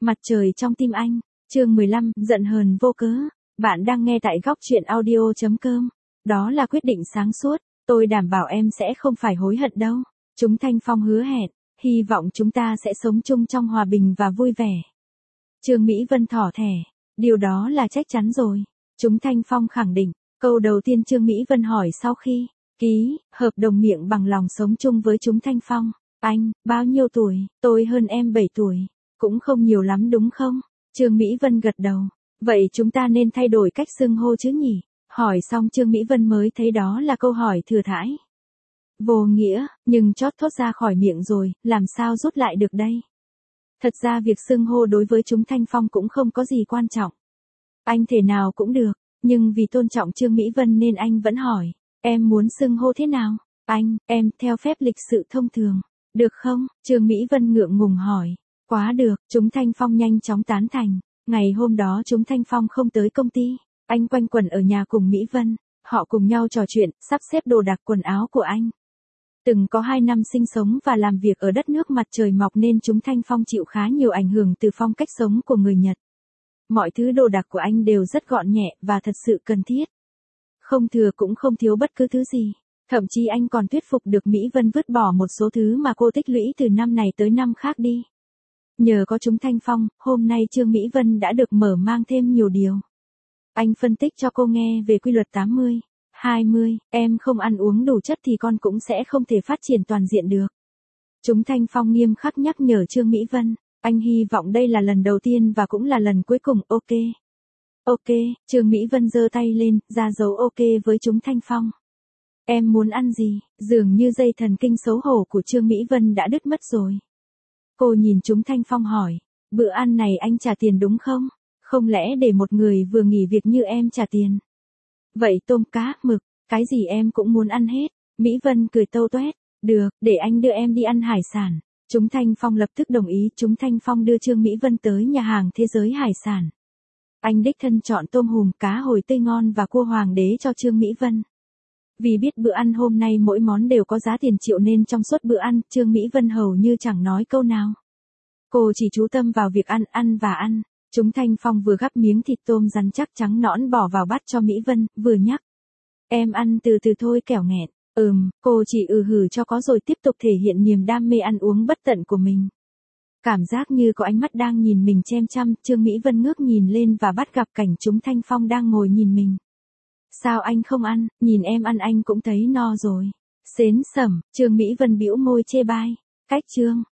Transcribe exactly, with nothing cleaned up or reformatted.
Mặt trời trong tim anh, chương mười lăm, giận hờn vô cớ. Bạn đang nghe tại góc truyện audio chấm com. Đó là quyết định sáng suốt, tôi đảm bảo em sẽ không phải hối hận đâu. Chúng Thanh Phong hứa hẹn, hy vọng chúng ta sẽ sống chung trong hòa bình và vui vẻ. Trương Mỹ Vân thỏ thẻ, điều đó là chắc chắn rồi. Chúng Thanh Phong khẳng định, câu đầu tiên Trương Mỹ Vân hỏi sau khi ký hợp đồng miệng bằng lòng sống chung với chúng Thanh Phong. Anh, bao nhiêu tuổi? Tôi hơn em bảy tuổi. Cũng không nhiều lắm đúng không? Trương Mỹ Vân gật đầu. Vậy chúng ta nên thay đổi cách xưng hô chứ nhỉ? Hỏi xong Trương Mỹ Vân mới thấy đó là câu hỏi thừa thãi. Vô nghĩa, nhưng chót thốt ra khỏi miệng rồi, làm sao rút lại được đây? Thật ra việc xưng hô đối với chúng Thanh Phong cũng không có gì quan trọng. Anh thể nào cũng được, nhưng vì tôn trọng Trương Mỹ Vân nên anh vẫn hỏi, em muốn xưng hô thế nào? Anh, em, theo phép lịch sự thông thường. Được không? Trương Mỹ Vân ngượng ngùng hỏi. Quá được, chúng Thanh Phong nhanh chóng tán thành. Ngày hôm đó chúng Thanh Phong không tới công ty. Anh quanh quẩn ở nhà cùng Mỹ Vân. Họ cùng nhau trò chuyện, sắp xếp đồ đạc quần áo của anh. Từng có hai năm sinh sống và làm việc ở đất nước mặt trời mọc nên chúng Thanh Phong chịu khá nhiều ảnh hưởng từ phong cách sống của người Nhật. Mọi thứ đồ đạc của anh đều rất gọn nhẹ và thật sự cần thiết. Không thừa cũng không thiếu bất cứ thứ gì. Thậm chí anh còn thuyết phục được Mỹ Vân vứt bỏ một số thứ mà cô tích lũy từ năm này tới năm khác đi. Nhờ có chúng Thanh Phong, hôm nay Trương Mỹ Vân đã được mở mang thêm nhiều điều. Anh phân tích cho cô nghe về quy luật tám mươi, hai mươi, em không ăn uống đủ chất thì con cũng sẽ không thể phát triển toàn diện được. Chúng Thanh Phong nghiêm khắc nhắc nhở Trương Mỹ Vân, anh hy vọng đây là lần đầu tiên và cũng là lần cuối cùng, ok. Ok, Trương Mỹ Vân giơ tay lên, ra dấu ok với chúng Thanh Phong. Em muốn ăn gì? Dường như dây thần kinh xấu hổ của Trương Mỹ Vân đã đứt mất rồi. Cô nhìn chúng Thanh Phong hỏi, bữa ăn này anh trả tiền đúng không? Không lẽ để một người vừa nghỉ việc như em trả tiền? Vậy tôm cá, mực, cái gì em cũng muốn ăn hết. Mỹ Vân cười tâu toét, được, để anh đưa em đi ăn hải sản. Chúng Thanh Phong lập tức đồng ý, chúng Thanh Phong đưa Trương Mỹ Vân tới nhà hàng Thế Giới Hải Sản. Anh đích thân chọn tôm hùm, cá hồi tươi ngon và cua hoàng đế cho Trương Mỹ Vân. Vì biết bữa ăn hôm nay mỗi món đều có giá tiền triệu nên trong suốt bữa ăn, Trương Mỹ Vân hầu như chẳng nói câu nào. Cô chỉ chú tâm vào việc ăn, ăn và ăn. Chúng Thanh Phong vừa gắp miếng thịt tôm rắn chắc trắng nõn bỏ vào bát cho Mỹ Vân, vừa nhắc. Em ăn từ từ thôi kẻo nghẹn. Ừm, cô chỉ ừ hử cho có rồi tiếp tục thể hiện niềm đam mê ăn uống bất tận của mình. Cảm giác như có ánh mắt đang nhìn mình chăm chăm, Trương Mỹ Vân ngước nhìn lên và bắt gặp cảnh chúng Thanh Phong đang ngồi nhìn mình. Sao anh không ăn, nhìn em ăn anh cũng thấy no rồi. Xến sẩm, Trương Mỹ Vân bĩu môi chê bai. Cách Trương